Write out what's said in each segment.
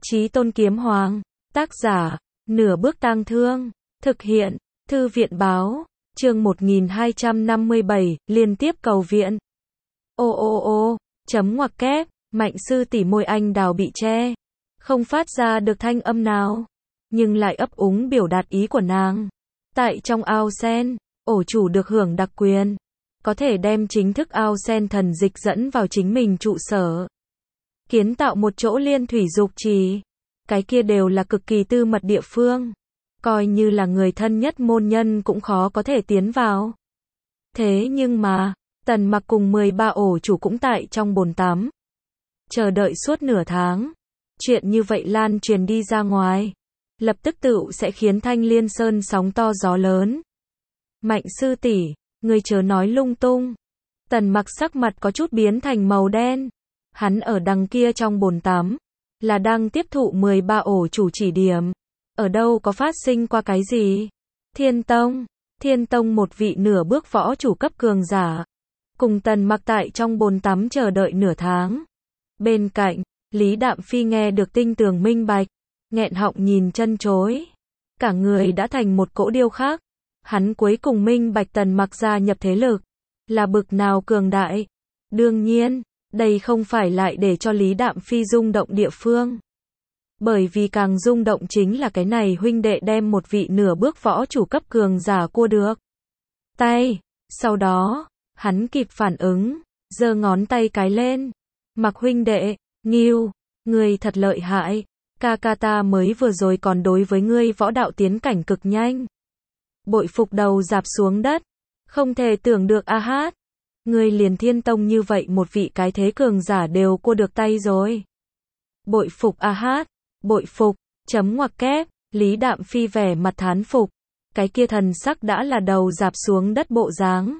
Chí Tôn Kiếm Hoàng, tác giả, Nửa Bước Tang Thương, thực hiện, Thư viện báo, chương 1257, liên tiếp cầu viện. Ô, chấm ngoặc kép, Mạnh sư tỷ môi anh đào bị che, không phát ra được thanh âm nào, nhưng lại ấp úng biểu đạt ý của nàng. Tại trong ao sen, ổ chủ được hưởng đặc quyền, có thể đem chính thức ao sen thần dịch dẫn vào chính mình trụ sở, kiến tạo một chỗ liên thủy dục trì. Cái kia đều là cực kỳ tư mật địa phương, coi như là người thân nhất môn nhân cũng khó có thể tiến vào. Thế nhưng mà, Tần Mặc cùng 13 ổ chủ cũng tại trong bồn tắm, chờ đợi suốt nửa tháng. Chuyện như vậy lan truyền đi ra ngoài, lập tức tựu sẽ khiến Thanh Liên Sơn sóng to gió lớn. Mạnh sư tỷ, ngươi chớ nói lung tung. Tần Mặc sắc mặt có chút biến thành màu đen. Hắn ở đằng kia trong bồn tắm, là đang tiếp thụ 13 ổ chủ chỉ điểm. Ở đâu có phát sinh qua cái gì? Thiên Tông một vị nửa bước võ chủ cấp cường giả, cùng Tần Mặc tại trong bồn tắm chờ đợi nửa tháng. Bên cạnh, Lý Đạm Phi nghe được tinh tường minh bạch, nghẹn họng nhìn chân chối. Cả người đã thành một cỗ điêu khắc. Hắn cuối cùng minh bạch Tần Mặc gia nhập thế lực là bực nào cường đại. Đương nhiên, đây không phải lại để cho Lý Đạm Phi rung động địa phương. Bởi vì càng rung động chính là cái này huynh đệ đem một vị nửa bước võ chủ cấp cường giả cua được tay. Sau đó, hắn kịp phản ứng, giơ ngón tay cái lên. Mặc huynh đệ, Nghiêu, ngươi thật lợi hại. Ca ta mới vừa rồi còn đối với ngươi võ đạo tiến cảnh cực nhanh. Bội phục đầu dạp xuống đất. Không thể tưởng được a hát. Ngươi liền Thiên Tông như vậy một vị cái thế cường giả đều cua được tay rồi. Bội phục a hát. Bội phục, chấm ngoặc kép, Lý Đạm Phi vẻ mặt thán phục. Cái kia thần sắc đã là đầu dạp xuống đất bộ dáng.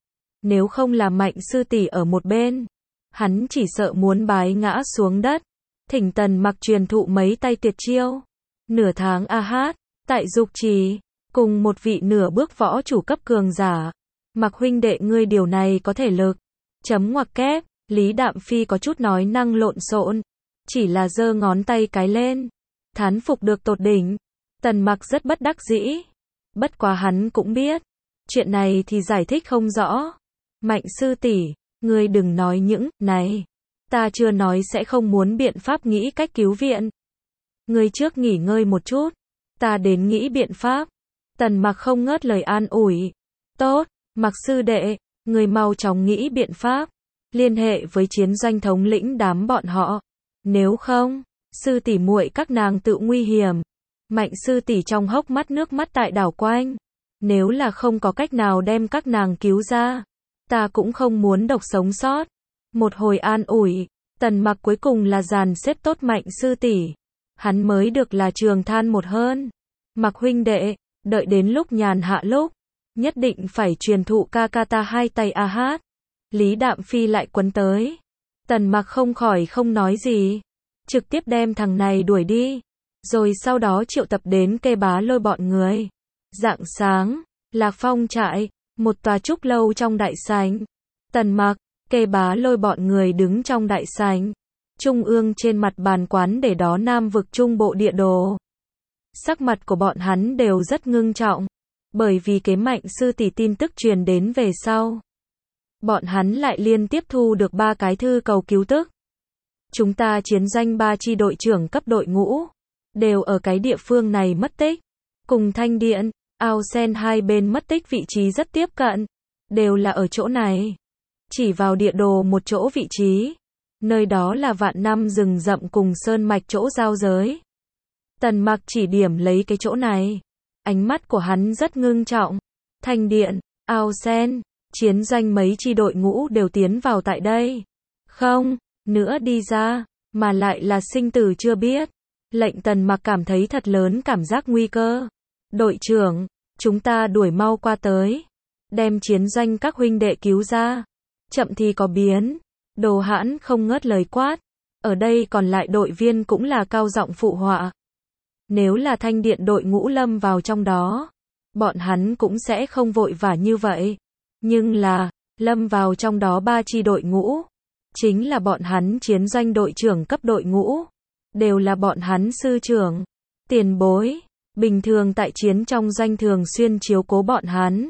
Nếu không là Mạnh sư tỷ ở một bên, hắn chỉ sợ muốn bái ngã xuống đất. Thỉnh Tần Mặc truyền thụ mấy tay tuyệt chiêu. Nửa tháng a hát, tại dục trì, cùng một vị nửa bước võ chủ cấp cường giả. Mặc huynh đệ ngươi điều này có thể lực. Chấm ngoặc kép, Lý Đạm Phi có chút nói năng lộn xộn, chỉ là giơ ngón tay cái lên, thán phục được tột đỉnh. Tần Mặc rất bất đắc dĩ, bất quá hắn cũng biết, chuyện này thì giải thích không rõ. Mạnh sư tỷ, ngươi đừng nói những này, ta chưa nói sẽ không muốn biện pháp nghĩ cách cứu viện. Ngươi trước nghỉ ngơi một chút, ta đến nghĩ biện pháp. Tần Mặc không ngớt lời an ủi. Tốt, Mặc sư đệ, ngươi mau chóng nghĩ biện pháp, liên hệ với chiến doanh thống lĩnh đám bọn họ. Nếu không, sư tỷ muội các nàng tự nguy hiểm. Mạnh sư tỷ trong hốc mắt nước mắt tại đảo quanh. Nếu là không có cách nào đem các nàng cứu ra, ta cũng không muốn độc sống sót. Một hồi an ủi, Tần Mặc cuối cùng là dàn xếp tốt Mạnh sư tỷ. Hắn mới được là trường than một hơn. Mặc huynh đệ, đợi đến lúc nhàn hạ lúc, nhất định phải truyền thụ ca ta hai tay a hát. Lý Đạm Phi lại quấn tới. Tần Mặc không khỏi không nói gì, trực tiếp đem thằng này đuổi đi, rồi sau đó triệu tập đến Kê Bá Lôi bọn người. Rạng sáng, Lạc Phong trại, một tòa trúc lâu trong đại sảnh. Tần Mặc, Kê Bá Lôi bọn người đứng trong đại sảnh. Trung ương trên mặt bàn quán để đó Nam vực Trung Bộ địa đồ. Sắc mặt của bọn hắn đều rất ngưng trọng, bởi vì cái Mạnh sư tỷ tin tức truyền đến về sau. Bọn hắn lại liên tiếp thu được 3 cái thư cầu cứu tức. Chúng ta chiến doanh 3 chi đội trưởng cấp đội ngũ, đều ở cái địa phương này mất tích. Cùng Thanh Điện, ao sen hai bên mất tích vị trí rất tiếp cận, đều là ở chỗ này. Chỉ vào địa đồ một chỗ vị trí, nơi đó là vạn năm rừng rậm cùng sơn mạch chỗ giao giới. Tần Mặc chỉ điểm lấy cái chỗ này, ánh mắt của hắn rất ngưng trọng. Thanh Điện, ao sen, chiến doanh mấy chi đội ngũ đều tiến vào tại đây. Không, nữa đi ra, mà lại là sinh tử chưa biết. Lệnh Tần Mặc cảm thấy thật lớn cảm giác nguy cơ. Đội trưởng, chúng ta đuổi mau qua tới, đem chiến doanh các huynh đệ cứu ra. Chậm thì có biến. Đồ Hãn không ngớt lời quát. Ở đây còn lại đội viên cũng là cao giọng phụ họa. Nếu là Thanh Điện đội ngũ lâm vào trong đó, bọn hắn cũng sẽ không vội vã như vậy. Nhưng là, lâm vào trong đó 3 chi đội ngũ, chính là bọn hắn chiến doanh đội trưởng cấp đội ngũ. đều là bọn hắn sư trưởng, tiền bối, bình thường tại chiến trong doanh thường xuyên chiếu cố bọn hắn,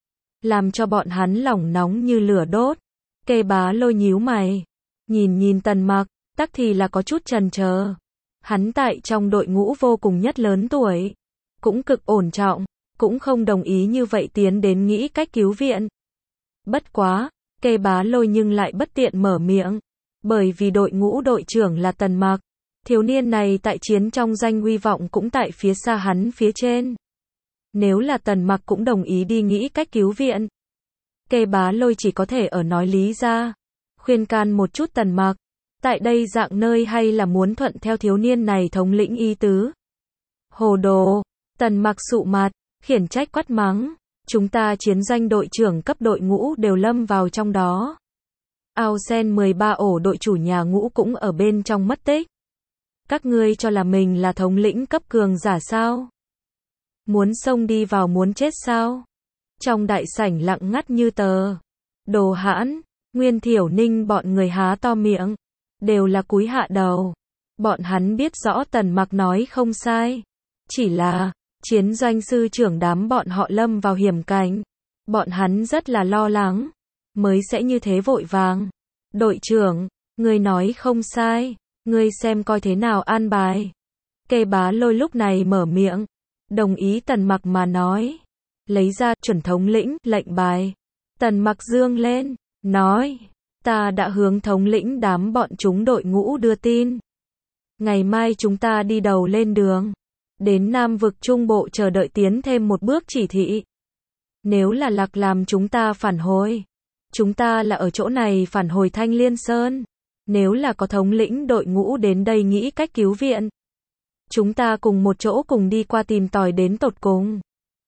làm cho bọn hắn lòng nóng như lửa đốt. Kê Bá Lôi nhíu mày, nhìn Tần Mặc, tắc thì là có chút chần chờ. Hắn tại trong đội ngũ vô cùng nhất lớn tuổi, cũng cực ổn trọng, cũng không đồng ý như vậy tiến đến nghĩ cách cứu viện. Bất quá, Kê Bá Lôi nhưng lại bất tiện mở miệng, bởi vì đội ngũ đội trưởng là Tần Mặc, thiếu niên này tại chiến trong danh uy vọng cũng tại phía xa hắn phía trên. Nếu là Tần Mặc cũng đồng ý đi nghĩ cách cứu viện, Kê Bá Lôi chỉ có thể ở nói lý ra, khuyên can một chút Tần Mặc, tại đây dạng nơi hay là muốn thuận theo thiếu niên này thống lĩnh ý tứ. Hồ đồ, Tần Mặc sụ mặt, khiển trách quát mắng, chúng ta chiến doanh đội trưởng cấp đội ngũ đều lâm vào trong đó. Ao Sen 13 ổ đội chủ nhà ngũ cũng ở bên trong mất tích. Các ngươi cho là mình là thống lĩnh cấp cường giả sao? Muốn xông đi vào muốn chết sao? Trong đại sảnh lặng ngắt như tờ. Đồ Hãn, Nguyên Thiểu Ninh bọn người há to miệng, đều là cúi hạ đầu. Bọn hắn biết rõ Tần Mặc nói không sai. Chỉ là, chiến doanh sư trưởng đám bọn họ lâm vào hiểm cảnh. Bọn hắn rất là lo lắng, mới sẽ như thế vội vàng. Đội trưởng, ngươi nói không sai, ngươi xem coi thế nào an bài. Kê Bá Lôi lúc này mở miệng, đồng ý Tần Mặc mà nói. Lấy ra chuẩn thống lĩnh lệnh bài. Tần Mặc dương lên, nói, ta đã hướng thống lĩnh đám bọn chúng đội ngũ đưa tin. Ngày mai chúng ta đi đầu lên đường, đến Nam vực Trung Bộ chờ đợi tiến thêm một bước chỉ thị. Nếu là Lạc làm chúng ta phản hồi, chúng ta là ở chỗ này phản hồi Thanh Liên Sơn. Nếu là có thống lĩnh đội ngũ đến đây nghĩ cách cứu viện, chúng ta cùng một chỗ cùng đi qua tìm tòi đến tột cùng.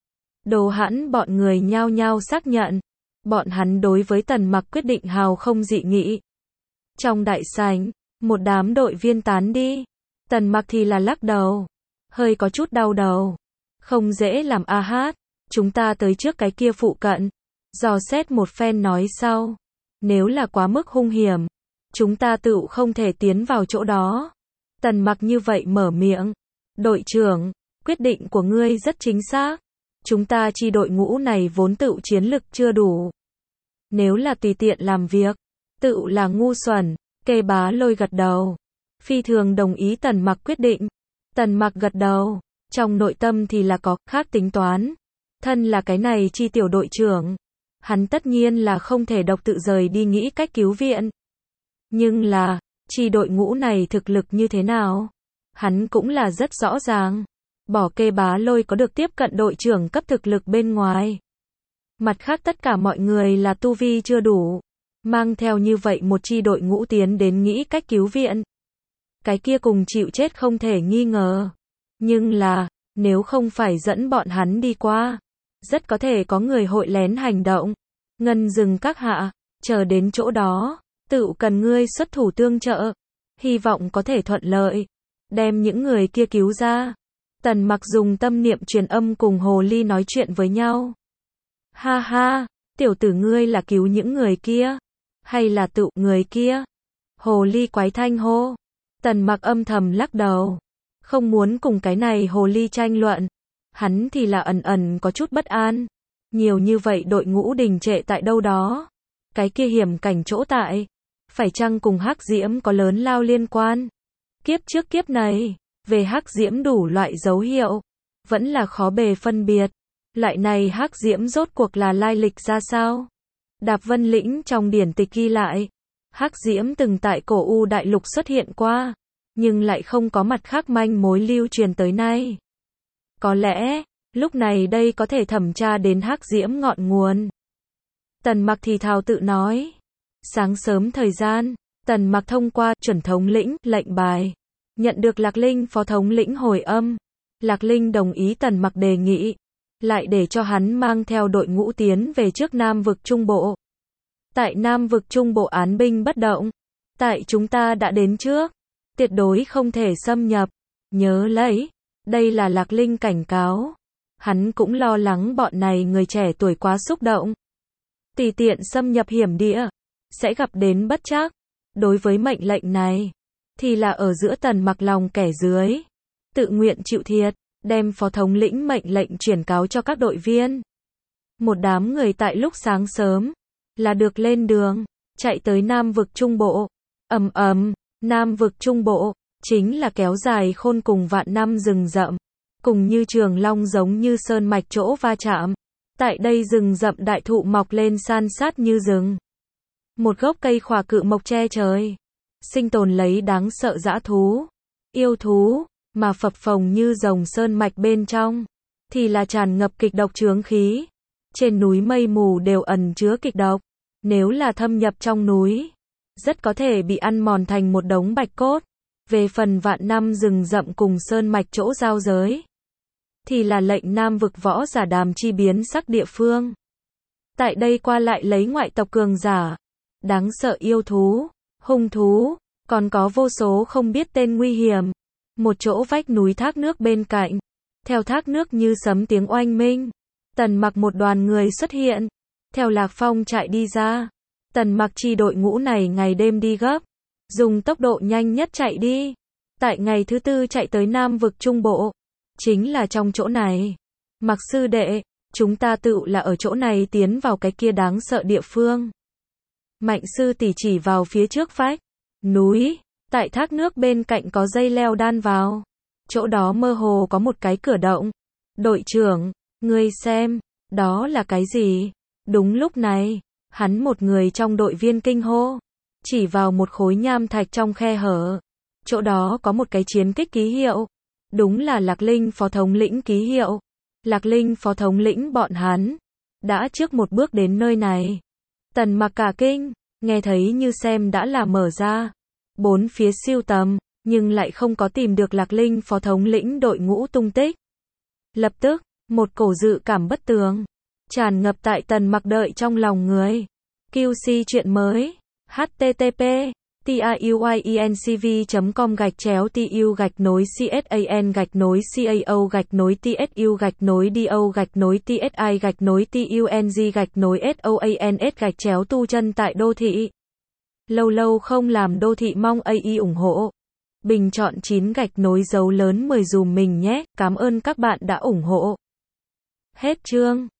Đồ Hãn bọn người nhao nhao xác nhận, bọn hắn đối với Tần Mặc quyết định hào không dị nghị. Trong đại sảnh, một đám đội viên tán đi, Tần Mặc thì là lắc đầu, hơi có chút đau đầu. Không dễ làm a hát, chúng ta tới trước cái kia phụ cận, dò xét một phen nói sau. Nếu là quá mức hung hiểm, chúng ta tự không thể tiến vào chỗ đó. Tần Mặc như vậy mở miệng, đội trưởng, quyết định của ngươi rất chính xác. Chúng ta chi đội ngũ này vốn tự chiến lực chưa đủ. Nếu là tùy tiện làm việc, tự là ngu xuẩn. Kê Bá Lôi gật đầu, phi thường đồng ý Tần Mặc quyết định. Tần Mặc gật đầu, trong nội tâm thì là có khác tính toán. Thân là cái này chi tiểu đội trưởng, hắn tất nhiên là không thể độc tự rời đi nghĩ cách cứu viện. Nhưng là, chi đội ngũ này thực lực như thế nào? Hắn cũng là rất rõ ràng. Bỏ Kê Bá Lôi có được tiếp cận đội trưởng cấp thực lực bên ngoài. Mặt khác tất cả mọi người là tu vi chưa đủ. Mang theo như vậy một chi đội ngũ tiến đến nghĩ cách cứu viện. Cái kia cùng chịu chết không thể nghi ngờ. Nhưng là, nếu không phải dẫn bọn hắn đi qua, rất có thể có người hội lén hành động. Ngân dừng các hạ, chờ đến chỗ đó, tự cần ngươi xuất thủ tương trợ. Hy vọng có thể thuận lợi, đem những người kia cứu ra. Tần Mặc dùng tâm niệm truyền âm cùng Hồ Ly nói chuyện với nhau. Ha ha, tiểu tử ngươi là cứu những người kia, hay là tự người kia? Hồ Ly quái thanh hô. Tần Mặc âm thầm lắc đầu, không muốn cùng cái này Hồ Ly tranh luận. Hắn thì là ẩn có chút bất an. Nhiều như vậy đội ngũ đình trệ tại đâu đó. Cái kia hiểm cảnh chỗ tại, phải chăng cùng Hắc Diễm có lớn lao liên quan? Kiếp trước kiếp này, về Hắc Diễm đủ loại dấu hiệu, vẫn là khó bề phân biệt. Loại này Hắc Diễm rốt cuộc là lai lịch ra sao? Đạp Vân Lĩnh trong điển tịch ghi lại, Hắc Diễm từng tại cổ U đại lục xuất hiện qua, nhưng lại không có mặt khác manh mối lưu truyền tới nay. Có lẽ, lúc này đây có thể thẩm tra đến Hắc Diễm ngọn nguồn. Tần Mặc thì thào tự nói. Sáng sớm thời gian, Tần Mặc thông qua chuẩn thống lĩnh lệnh bài, nhận được Lạc Linh phó thống lĩnh hồi âm. Lạc Linh đồng ý Tần Mặc đề nghị, lại để cho hắn mang theo đội ngũ tiến về trước Nam vực Trung Bộ. Tại Nam vực Trung Bộ án binh bất động, tại chúng ta đã đến trước, tuyệt đối không thể xâm nhập. Nhớ lấy, đây là Lạc Linh cảnh cáo. Hắn cũng lo lắng bọn này người trẻ tuổi quá xúc động, tùy tiện xâm nhập hiểm địa, sẽ gặp đến bất trắc. Đối với mệnh lệnh này, thì là ở giữa Tần Mặc lòng kẻ dưới. Tự nguyện chịu thiệt, đem phó thống lĩnh mệnh lệnh chuyển cáo cho các đội viên. Một đám người tại lúc sáng sớm, là được lên đường, chạy tới Nam vực Trung Bộ. Nam vực Trung Bộ, chính là kéo dài khôn cùng vạn năm rừng rậm. Cùng như Trường Long giống như sơn mạch chỗ va chạm. Tại đây rừng rậm đại thụ mọc lên san sát như rừng. Một gốc cây khỏa cự mộc che trời. Sinh tồn lấy đáng sợ dã thú, yêu thú, mà phập phồng như rồng sơn mạch bên trong. Thì là tràn ngập kịch độc chướng khí. Trên núi mây mù đều ẩn chứa kịch độc. Nếu là thâm nhập trong núi, rất có thể bị ăn mòn thành một đống bạch cốt. Về phần vạn năm rừng rậm cùng sơn mạch chỗ giao giới, thì là lệnh Nam vực võ giả Đàm Chi biến sắc địa phương. Tại đây qua lại lấy ngoại tộc cường giả, đáng sợ yêu thú, hung thú, còn có vô số không biết tên nguy hiểm. Một chỗ vách núi thác nước bên cạnh, theo thác nước như sấm tiếng oanh minh, Tần Mặc một đoàn người xuất hiện, theo Lạc Phong chạy đi ra. Tần Mặc chi đội ngũ này ngày đêm đi gấp, dùng tốc độ nhanh nhất chạy đi. Tại ngày thứ tư chạy tới Nam vực Trung Bộ, chính là trong chỗ này. Mặc sư đệ, chúng ta tự là ở chỗ này tiến vào cái kia đáng sợ địa phương. Mạnh sư tỷ chỉ vào phía trước vách núi, tại thác nước bên cạnh có dây leo đan vào. Chỗ đó mơ hồ có một cái cửa động. Đội trưởng, ngươi xem, đó là cái gì? Đúng lúc này, hắn một người trong đội viên kinh hô, chỉ vào một khối nham thạch trong khe hở. Chỗ đó có một cái chiến kích ký hiệu. Đúng là Lạc Linh phó thống lĩnh ký hiệu. Lạc Linh phó thống lĩnh bọn hắn đã trước một bước đến nơi này. Tần Mặc cả kinh, nghe thấy như xem đã là mở ra bốn phía siêu tầm, nhưng lại không có tìm được Lạc Linh phó thống lĩnh đội ngũ tung tích. Lập tức, một cổ dự cảm bất tường tràn ngập tại Tần Mặc đợi trong lòng người. QC chuyện mới. http tuyuguai.cn/TU-TSAN/TSU-TSI-TUNG/TUNG tại đô thị. Lâu lâu không làm đô thị mong AI ủng hộ. Bình chọn 9 dấu lớn 10 dùm mình nhé. Cảm ơn các bạn đã ủng hộ. Hết chương.